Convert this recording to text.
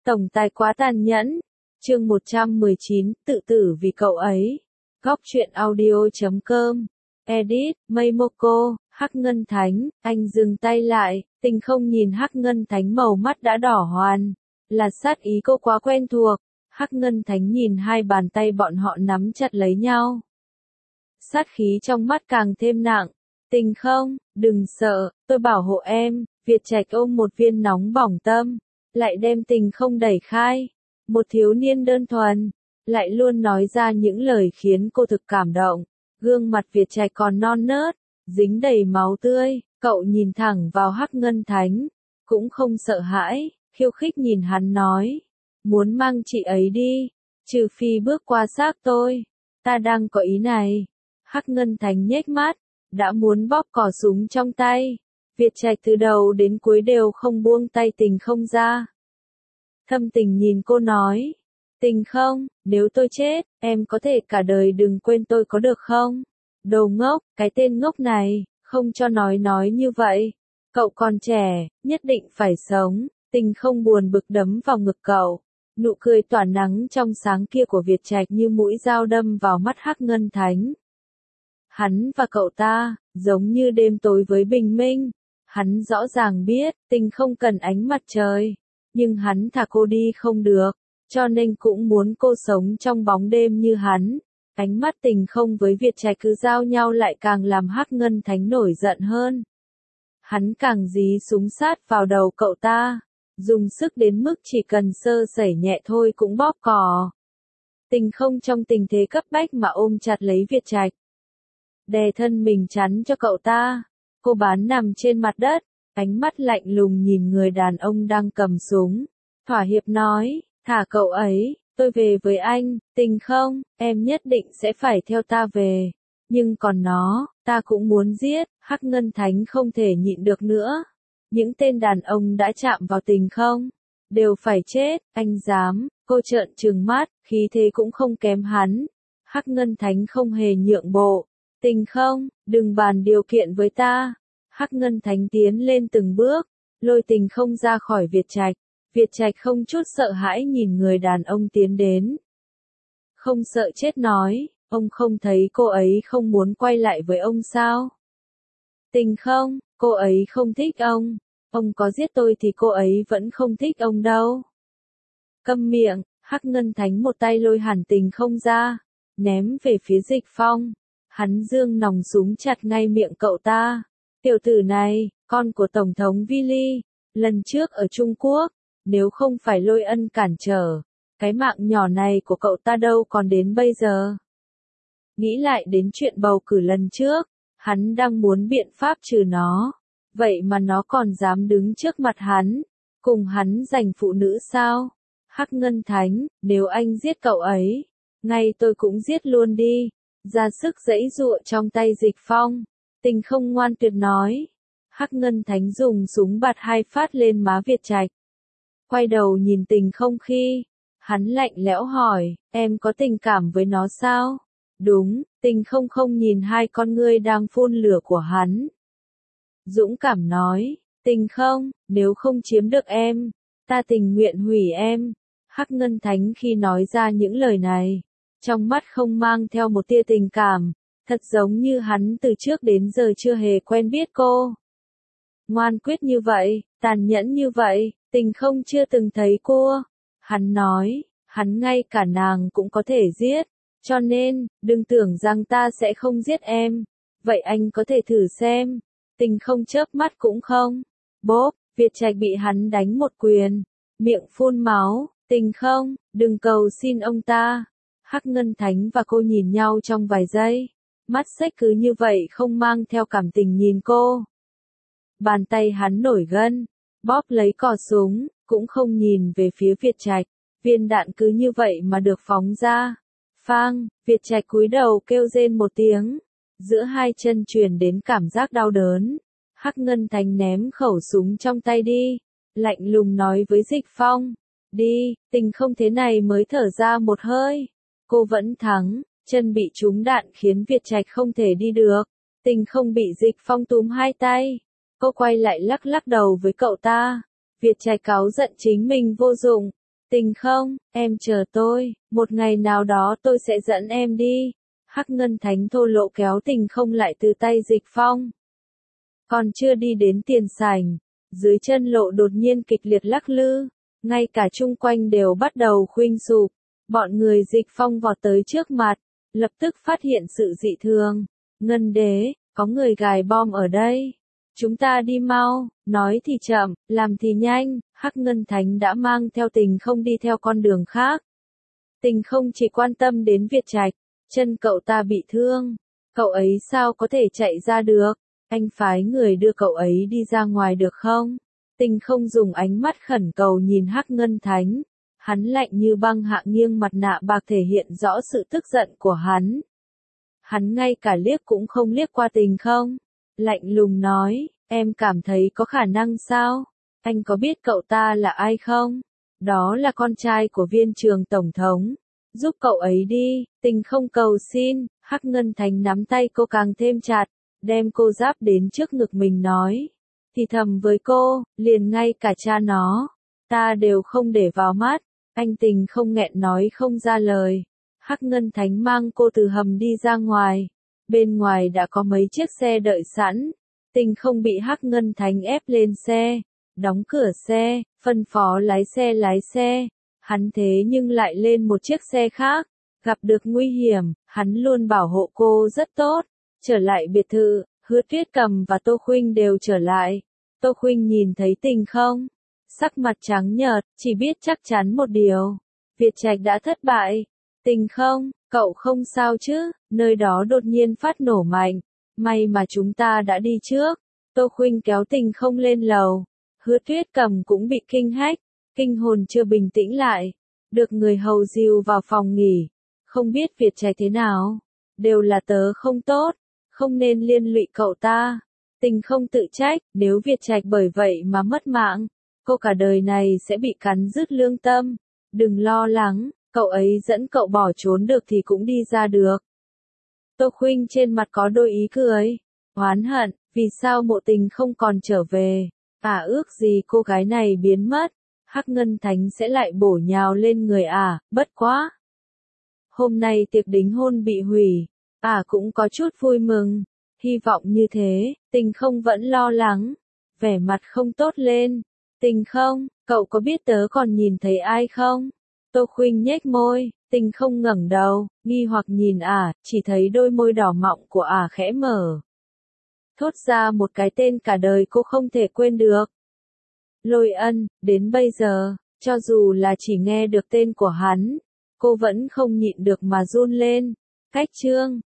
Tổng tài quá tàn nhẫn. Chương 119, tự tử vì cậu ấy. Góc truyện audio.com. Edit, Mây Moko, Hắc Ngân Thánh. Anh dừng tay lại, Tình không nhìn Hắc Ngân Thánh, màu mắt đã đỏ hoàn. Là sát ý cô quá quen thuộc. Hắc Ngân Thánh nhìn hai bàn tay bọn họ nắm chặt lấy nhau. Sát khí trong mắt càng thêm nặng. Tình không, đừng sợ, tôi bảo hộ em. Việt Trạch ôm một viên nóng bỏng tâm, lại đem Tình không đẩy khai. Một thiếu niên đơn thuần, lại luôn nói ra những lời khiến cô thực cảm động. Gương mặt Việt Trạch còn non nớt, dính đầy máu tươi, cậu nhìn thẳng vào Hắc Ngân Thánh, cũng không sợ hãi, khiêu khích nhìn hắn nói. Muốn mang chị ấy đi, trừ phi bước qua xác tôi, ta đang có ý này. Hắc Ngân Thánh nhếch mắt, đã muốn bóp cò súng trong tay. Việt Trạch từ đầu đến cuối đều không buông tay Tình không ra. Thâm Tình nhìn cô nói, Tình không, nếu tôi chết, em có thể cả đời đừng quên tôi có được không? Đồ ngốc, cái tên ngốc này, không cho nói như vậy. Cậu còn trẻ, nhất định phải sống. Tình không buồn bực đấm vào ngực cậu. Nụ cười tỏa nắng trong sáng kia của Việt Trạch như mũi dao đâm vào mắt Hắc Ngân Thánh. Hắn và cậu ta, giống như đêm tối với bình minh. Hắn rõ ràng biết, Tình không cần ánh mặt trời. Nhưng hắn thả cô đi không được, cho nên cũng muốn cô sống trong bóng đêm như hắn. Ánh mắt Tình không với Việt Trạch cứ giao nhau lại càng làm Hắc Ngân Thánh nổi giận hơn. Hắn càng dí súng sát vào đầu cậu ta, dùng sức đến mức chỉ cần sơ sẩy nhẹ thôi cũng bóp cò. Tình không trong tình thế cấp bách mà ôm chặt lấy Việt Trạch, đè thân mình chắn cho cậu ta. Cô bán nằm trên mặt đất, ánh mắt lạnh lùng nhìn người đàn ông đang cầm súng. Thỏa hiệp nói, thả cậu ấy, tôi về với anh. Tình không, em nhất định sẽ phải theo ta về. Nhưng còn nó, ta cũng muốn giết. Hắc Ngân Thánh không thể nhịn được nữa. Những tên đàn ông đã chạm vào Tình không, đều phải chết. Anh dám, cô trợn trừng mắt, khí thế cũng không kém hắn. Hắc Ngân Thánh không hề nhượng bộ. Tình không, đừng bàn điều kiện với ta. Hắc Ngân Thánh tiến lên từng bước, lôi Tình không ra khỏi Việt Trạch. Việt Trạch không chút sợ hãi nhìn người đàn ông tiến đến. Không sợ chết nói, ông không thấy cô ấy không muốn quay lại với ông sao? Tình không, cô ấy không thích ông có giết tôi thì cô ấy vẫn không thích ông đâu. Câm miệng, Hắc Ngân Thánh một tay lôi hẳn Tình không ra, ném về phía Dịch Phong. Hắn giương nòng súng chặt ngay miệng cậu ta. Tiểu tử này, con của Tổng thống Willy, lần trước ở Trung Quốc, nếu không phải Lôi Ân cản trở, cái mạng nhỏ này của cậu ta đâu còn đến bây giờ. Nghĩ lại đến chuyện bầu cử lần trước, hắn đang muốn biện pháp trừ nó, vậy mà nó còn dám đứng trước mặt hắn, cùng hắn giành phụ nữ sao? Hắc Ngân Thánh, nếu anh giết cậu ấy, ngay tôi cũng giết luôn đi. Ra sức giãy giụa trong tay Dịch Phong. Tình không ngoan tuyệt nói. Hắc Ngân Thánh dùng súng bạt 2 phát lên má Việt Trạch. Quay đầu nhìn Tình không khi, hắn lạnh lẽo hỏi, em có tình cảm với nó sao? Đúng, Tình không không nhìn hai con ngươi đang phun lửa của hắn. Dũng cảm nói, Tình không, nếu không chiếm được em, ta tình nguyện hủy em. Hắc Ngân Thánh khi nói ra những lời này, trong mắt không mang theo một tia tình cảm, thật giống như hắn từ trước đến giờ chưa hề quen biết cô. Ngoan quyết như vậy, tàn nhẫn như vậy, Tình không chưa từng thấy cô. Hắn nói, hắn ngay cả nàng cũng có thể giết, cho nên, đừng tưởng rằng ta sẽ không giết em. Vậy anh có thể thử xem. Tình không chớp mắt cũng không. Bốp, Việt Trạch bị hắn đánh một quyền, miệng phun máu. Tình không, đừng cầu xin ông ta. Hắc Ngân Thánh và cô nhìn nhau trong vài giây, mắt xếch cứ như vậy không mang theo cảm tình nhìn cô. Bàn tay hắn nổi gân, bóp lấy cò súng, cũng không nhìn về phía Việt Trạch. Viên đạn cứ như vậy mà được phóng ra. Phang, Việt Trạch cúi đầu kêu rên một tiếng. Giữa hai chân truyền đến cảm giác đau đớn. Hắc Ngân Thánh ném khẩu súng trong tay đi, lạnh lùng nói với Dịch Phong. Đi, Tình không thế này mới thở ra một hơi. Cô vẫn thắng, chân bị trúng đạn khiến Việt Trạch không thể đi được. Tình không bị Dịch Phong túm hai tay. Cô quay lại lắc lắc đầu với cậu ta. Việt Trạch cáu giận chính mình vô dụng. Tình không, em chờ tôi, một ngày nào đó tôi sẽ dẫn em đi. Hắc Ngân Thánh thô lỗ kéo Tình không lại từ tay Dịch Phong. Còn chưa đi đến tiền sảnh, dưới chân lộ đột nhiên kịch liệt lắc lư, ngay cả chung quanh đều bắt đầu khuynh sụp. Bọn người Dịch Phong vọt tới trước mặt, lập tức phát hiện sự dị thường. Ngân đế, có người gài bom ở đây. Chúng ta đi mau, nói thì chậm, làm thì nhanh. Hắc Ngân Thánh đã mang theo Tình không đi theo con đường khác. Tình không chỉ quan tâm đến Việt Trạch, chân cậu ta bị thương. Cậu ấy sao có thể chạy ra được? Anh phái người đưa cậu ấy đi ra ngoài được không? Tình không dùng ánh mắt khẩn cầu nhìn Hắc Ngân Thánh. Hắn lạnh như băng hạ nghiêng mặt nạ bạc thể hiện rõ sự tức giận của hắn. Hắn ngay cả liếc cũng không liếc qua Tình không. Lạnh lùng nói, em cảm thấy có khả năng sao? Anh có biết cậu ta là ai không? Đó là con trai của viên trường tổng thống. Giúp cậu ấy đi, Tình không cầu xin. Hắc Ngân Thánh nắm tay cô càng thêm chặt, đem cô giáp đến trước ngực mình nói. Thì thầm với cô, liền ngay cả cha nó, ta đều không để vào mắt. Anh Tình không nghẹn nói không ra lời. Hắc Ngân Thánh mang cô từ hầm đi ra ngoài. Bên ngoài đã có mấy chiếc xe đợi sẵn. Tình không bị Hắc Ngân Thánh ép lên xe, đóng cửa xe, phân phó lái xe. Hắn thế nhưng lại lên một chiếc xe khác. Gặp được nguy hiểm, hắn luôn bảo hộ cô rất tốt. Trở lại biệt thự, Hứa Tuyết Cầm và Tô Khuynh đều trở lại. Tô Khuynh nhìn thấy Tình không, sắc mặt trắng nhợt, chỉ biết chắc chắn một điều. Việt Trạch đã thất bại. Tình không, cậu không sao chứ? Nơi đó đột nhiên phát nổ mạnh. May mà chúng ta đã đi trước. Tô Khuynh kéo Tình không lên lầu. Hứa Tuyết Cầm cũng bị kinh hách. Kinh hồn chưa bình tĩnh lại. Được người hầu dìu vào phòng nghỉ. Không biết Việt Trạch thế nào. Đều là tớ không tốt. Không nên liên lụy cậu ta. Tình không tự trách, nếu Việt Trạch bởi vậy mà mất mạng, cô cả đời này sẽ bị cắn rứt lương tâm. Đừng lo lắng, cậu ấy dẫn cậu bỏ trốn được thì cũng đi ra được. Tô Khuynh trên mặt có đôi ý cười, oán hận, vì sao Mộ Tình không còn trở về, ước gì cô gái này biến mất, Hắc Ngân Thánh sẽ lại bổ nhào lên người bất quá. Hôm nay tiệc đính hôn bị hủy, cũng có chút vui mừng, hy vọng như thế. Tình không vẫn lo lắng, vẻ mặt không tốt lên. Tình không, cậu có biết tớ còn nhìn thấy ai không? Tô Khuynh nhếch môi, Tình không ngẩng đầu, nghi hoặc nhìn chỉ thấy đôi môi đỏ mọng của khẽ mở. Thốt ra một cái tên cả đời cô không thể quên được. Lôi Ân, đến bây giờ, cho dù là chỉ nghe được tên của hắn, cô vẫn không nhịn được mà run lên. Cách chương